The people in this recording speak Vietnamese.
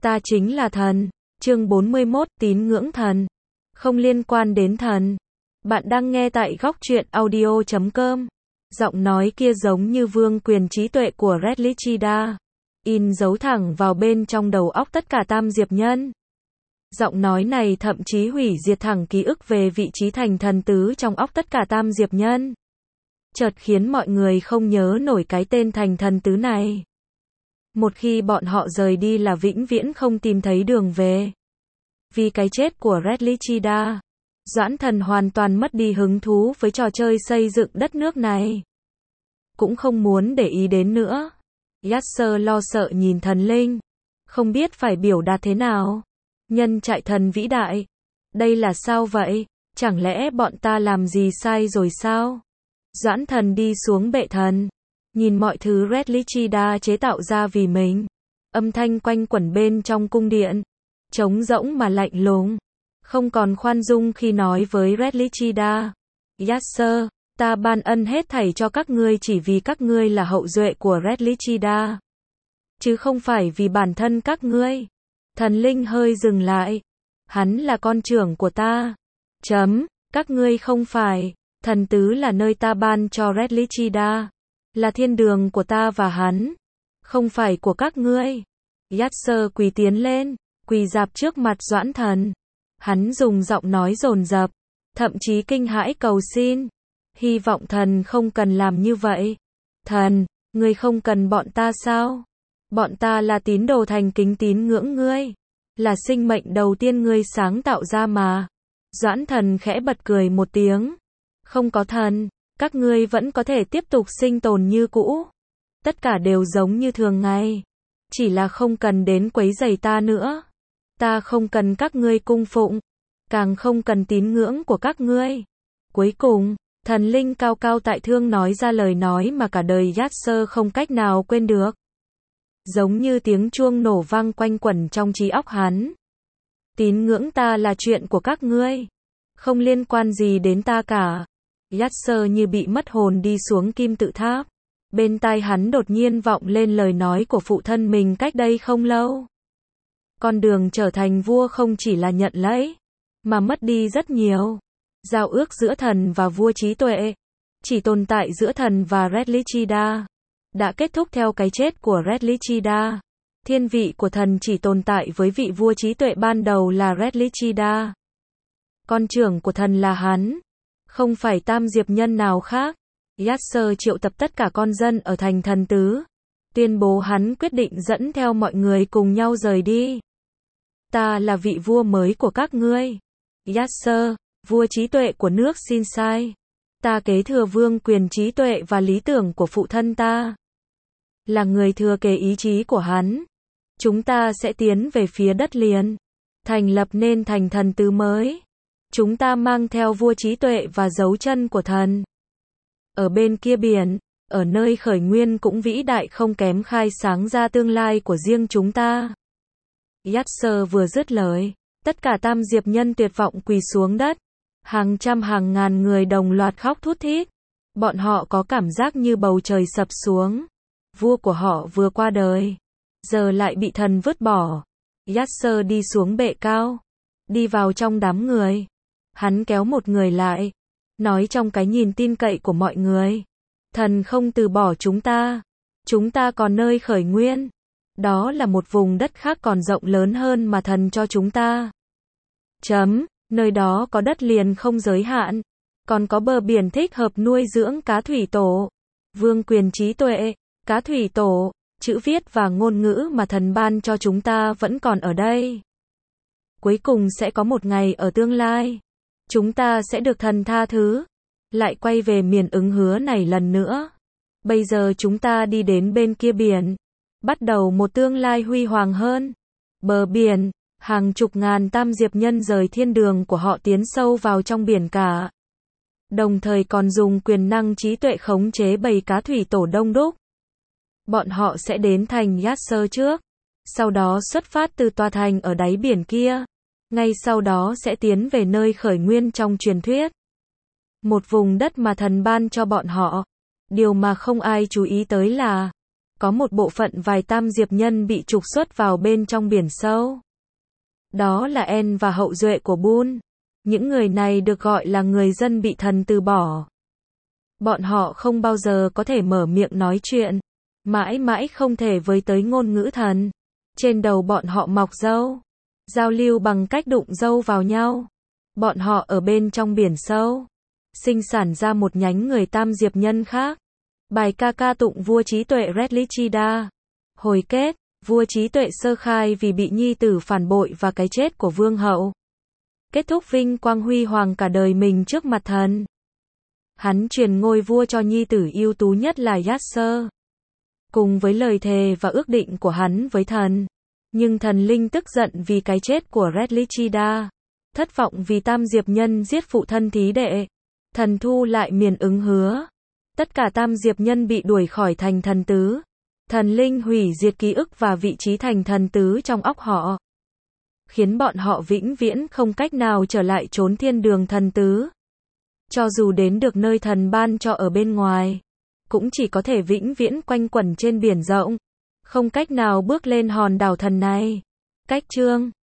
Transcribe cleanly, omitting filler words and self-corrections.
Ta chính là thần. Chương 41, tín ngưỡng thần. Không liên quan đến thần. Bạn đang nghe tại góc truyện audio.com. Giọng nói kia giống như vương quyền trí tuệ của Red Lichida. In dấu thẳng vào bên trong đầu óc tất cả tam diệp nhân. Giọng nói này thậm chí hủy diệt thẳng ký ức về vị trí thành thần tứ trong óc tất cả tam diệp nhân. Chợt khiến mọi người không nhớ nổi cái tên thành thần tứ này. Một khi bọn họ rời đi là vĩnh viễn không tìm thấy đường về. Vì cái chết của Red Lichida, Doãn Thần hoàn toàn mất đi hứng thú với trò chơi xây dựng đất nước này. Cũng không muốn để ý đến nữa. Yasser lo sợ nhìn thần linh. Không biết phải biểu đạt thế nào. Nhân trại thần vĩ đại. Đây là sao vậy? Chẳng lẽ bọn ta làm gì sai rồi sao? Doãn Thần đi xuống bệ thần. Nhìn mọi thứ Red Lichida chế tạo ra vì mình. Âm thanh quanh quẩn bên trong cung điện. Trống rỗng mà lạnh lùng. Không còn khoan dung khi nói với Red Lichida. Yasser, ta ban ân hết thảy cho các ngươi chỉ vì các ngươi là hậu duệ của Red Lichida. Chứ không phải vì bản thân các ngươi. Thần linh hơi dừng lại. Hắn là con trưởng của ta. Các ngươi không phải. Thần tứ là nơi ta ban cho Red Lichida. Là thiên đường của ta và hắn. Không phải của các ngươi. Yasser quỳ tiến lên. Quỳ rạp trước mặt Doãn Thần. Hắn dùng giọng nói dồn dập. Thậm chí kinh hãi cầu xin. Hy vọng thần không cần làm như vậy. Thần, ngươi không cần bọn ta sao? Bọn ta là tín đồ thành kính tín ngưỡng ngươi. Là sinh mệnh đầu tiên ngươi sáng tạo ra mà. Doãn Thần khẽ bật cười một tiếng. Không có thần, các ngươi vẫn có thể tiếp tục sinh tồn như cũ. Tất cả đều giống như thường ngày. Chỉ là không cần đến quấy rầy ta nữa. Ta không cần các ngươi cung phụng. Càng không cần tín ngưỡng của các ngươi. Cuối cùng, thần linh cao cao tại thượng nói ra lời nói mà cả đời Yasser không cách nào quên được. Giống như tiếng chuông nổ vang quanh quẩn trong trí óc hắn. Tín ngưỡng ta là chuyện của các ngươi. Không liên quan gì đến ta cả. Yasser như bị mất hồn đi xuống kim tự tháp. Bên tai hắn đột nhiên vọng lên lời nói của phụ thân mình cách đây không lâu. Con đường trở thành vua không chỉ là nhận lấy, mà mất đi rất nhiều. Giao ước giữa thần và vua trí tuệ, chỉ tồn tại giữa thần và Red Lichida, đã kết thúc theo cái chết của Red Lichida. Thiên vị của thần chỉ tồn tại với vị vua trí tuệ ban đầu là Red Lichida. Con trưởng của thần là hắn, không phải tam diệp nhân nào khác. Yasser triệu tập tất cả con dân ở thành thần tứ, tuyên bố hắn quyết định dẫn theo mọi người cùng nhau rời đi. Ta là vị vua mới của các ngươi. Yasser, vua trí tuệ của nước Sinsai. Ta kế thừa vương quyền trí tuệ và lý tưởng của phụ thân ta. Là người thừa kế ý chí của hắn. Chúng ta sẽ tiến về phía đất liền. Thành lập nên thành thần tứ mới. Chúng ta mang theo vua trí tuệ và dấu chân của thần. Ở bên kia biển, ở nơi khởi nguyên cũng vĩ đại không kém khai sáng ra tương lai của riêng chúng ta. Yasser vừa dứt lời, tất cả tam diệp nhân tuyệt vọng quỳ xuống đất. Hàng trăm hàng ngàn người đồng loạt khóc thút thít. Bọn họ có cảm giác như bầu trời sập xuống. Vua của họ vừa qua đời, giờ lại bị thần vứt bỏ. Yasser đi xuống bệ cao, đi vào trong đám người. Hắn kéo một người lại, nói trong cái nhìn tin cậy của mọi người. Thần không từ bỏ chúng ta. Chúng ta còn nơi khởi nguyên. Đó là một vùng đất khác còn rộng lớn hơn mà thần cho chúng ta. Nơi đó có đất liền không giới hạn. Còn có bờ biển thích hợp nuôi dưỡng cá thủy tổ. Vương quyền trí tuệ, cá thủy tổ, chữ viết và ngôn ngữ mà thần ban cho chúng ta vẫn còn ở đây. Cuối cùng sẽ có một ngày ở tương lai. Chúng ta sẽ được thần tha thứ. Lại quay về miền ứng hứa này lần nữa. Bây giờ chúng ta đi đến bên kia biển. Bắt đầu một tương lai huy hoàng hơn. Bờ biển, hàng chục ngàn tam diệp nhân rời thiên đường của họ tiến sâu vào trong biển cả. Đồng thời còn dùng quyền năng trí tuệ khống chế bầy cá thủy tổ đông đúc. Bọn họ sẽ đến thành Yasser trước. Sau đó xuất phát từ tòa thành ở đáy biển kia. Ngay sau đó sẽ tiến về nơi khởi nguyên trong truyền thuyết. Một vùng đất mà thần ban cho bọn họ. Điều mà không ai chú ý tới là có một bộ phận vài tam diệp nhân bị trục xuất vào bên trong biển sâu. Đó là En và hậu duệ của Bun. Những người này được gọi là người dân bị thần từ bỏ. Bọn họ không bao giờ có thể mở miệng nói chuyện, mãi mãi không thể với tới ngôn ngữ thần. Trên đầu bọn họ mọc râu, giao lưu bằng cách đụng râu vào nhau. Bọn họ ở bên trong biển sâu, sinh sản ra một nhánh người tam diệp nhân khác. Bài ca ca tụng vua trí tuệ Redlichida. Hồi kết, vua trí tuệ sơ khai vì bị nhi tử phản bội và cái chết của vương hậu. Kết thúc vinh quang huy hoàng cả đời mình trước mặt thần. Hắn truyền ngôi vua cho nhi tử ưu tú nhất là Yasser. Cùng với lời thề và ước định của hắn với thần. Nhưng thần linh tức giận vì cái chết của Redlichida. Thất vọng vì tam diệp nhân giết phụ thân thí đệ. Thần thu lại miền ứng hứa. Tất cả tam diệp nhân bị đuổi khỏi thành thần tứ. Thần linh hủy diệt ký ức và vị trí thành thần tứ trong óc họ. Khiến bọn họ vĩnh viễn không cách nào trở lại chốn thiên đường thần tứ. Cho dù đến được nơi thần ban cho ở bên ngoài, cũng chỉ có thể vĩnh viễn quanh quẩn trên biển rộng. Không cách nào bước lên hòn đảo thần này. Cách chương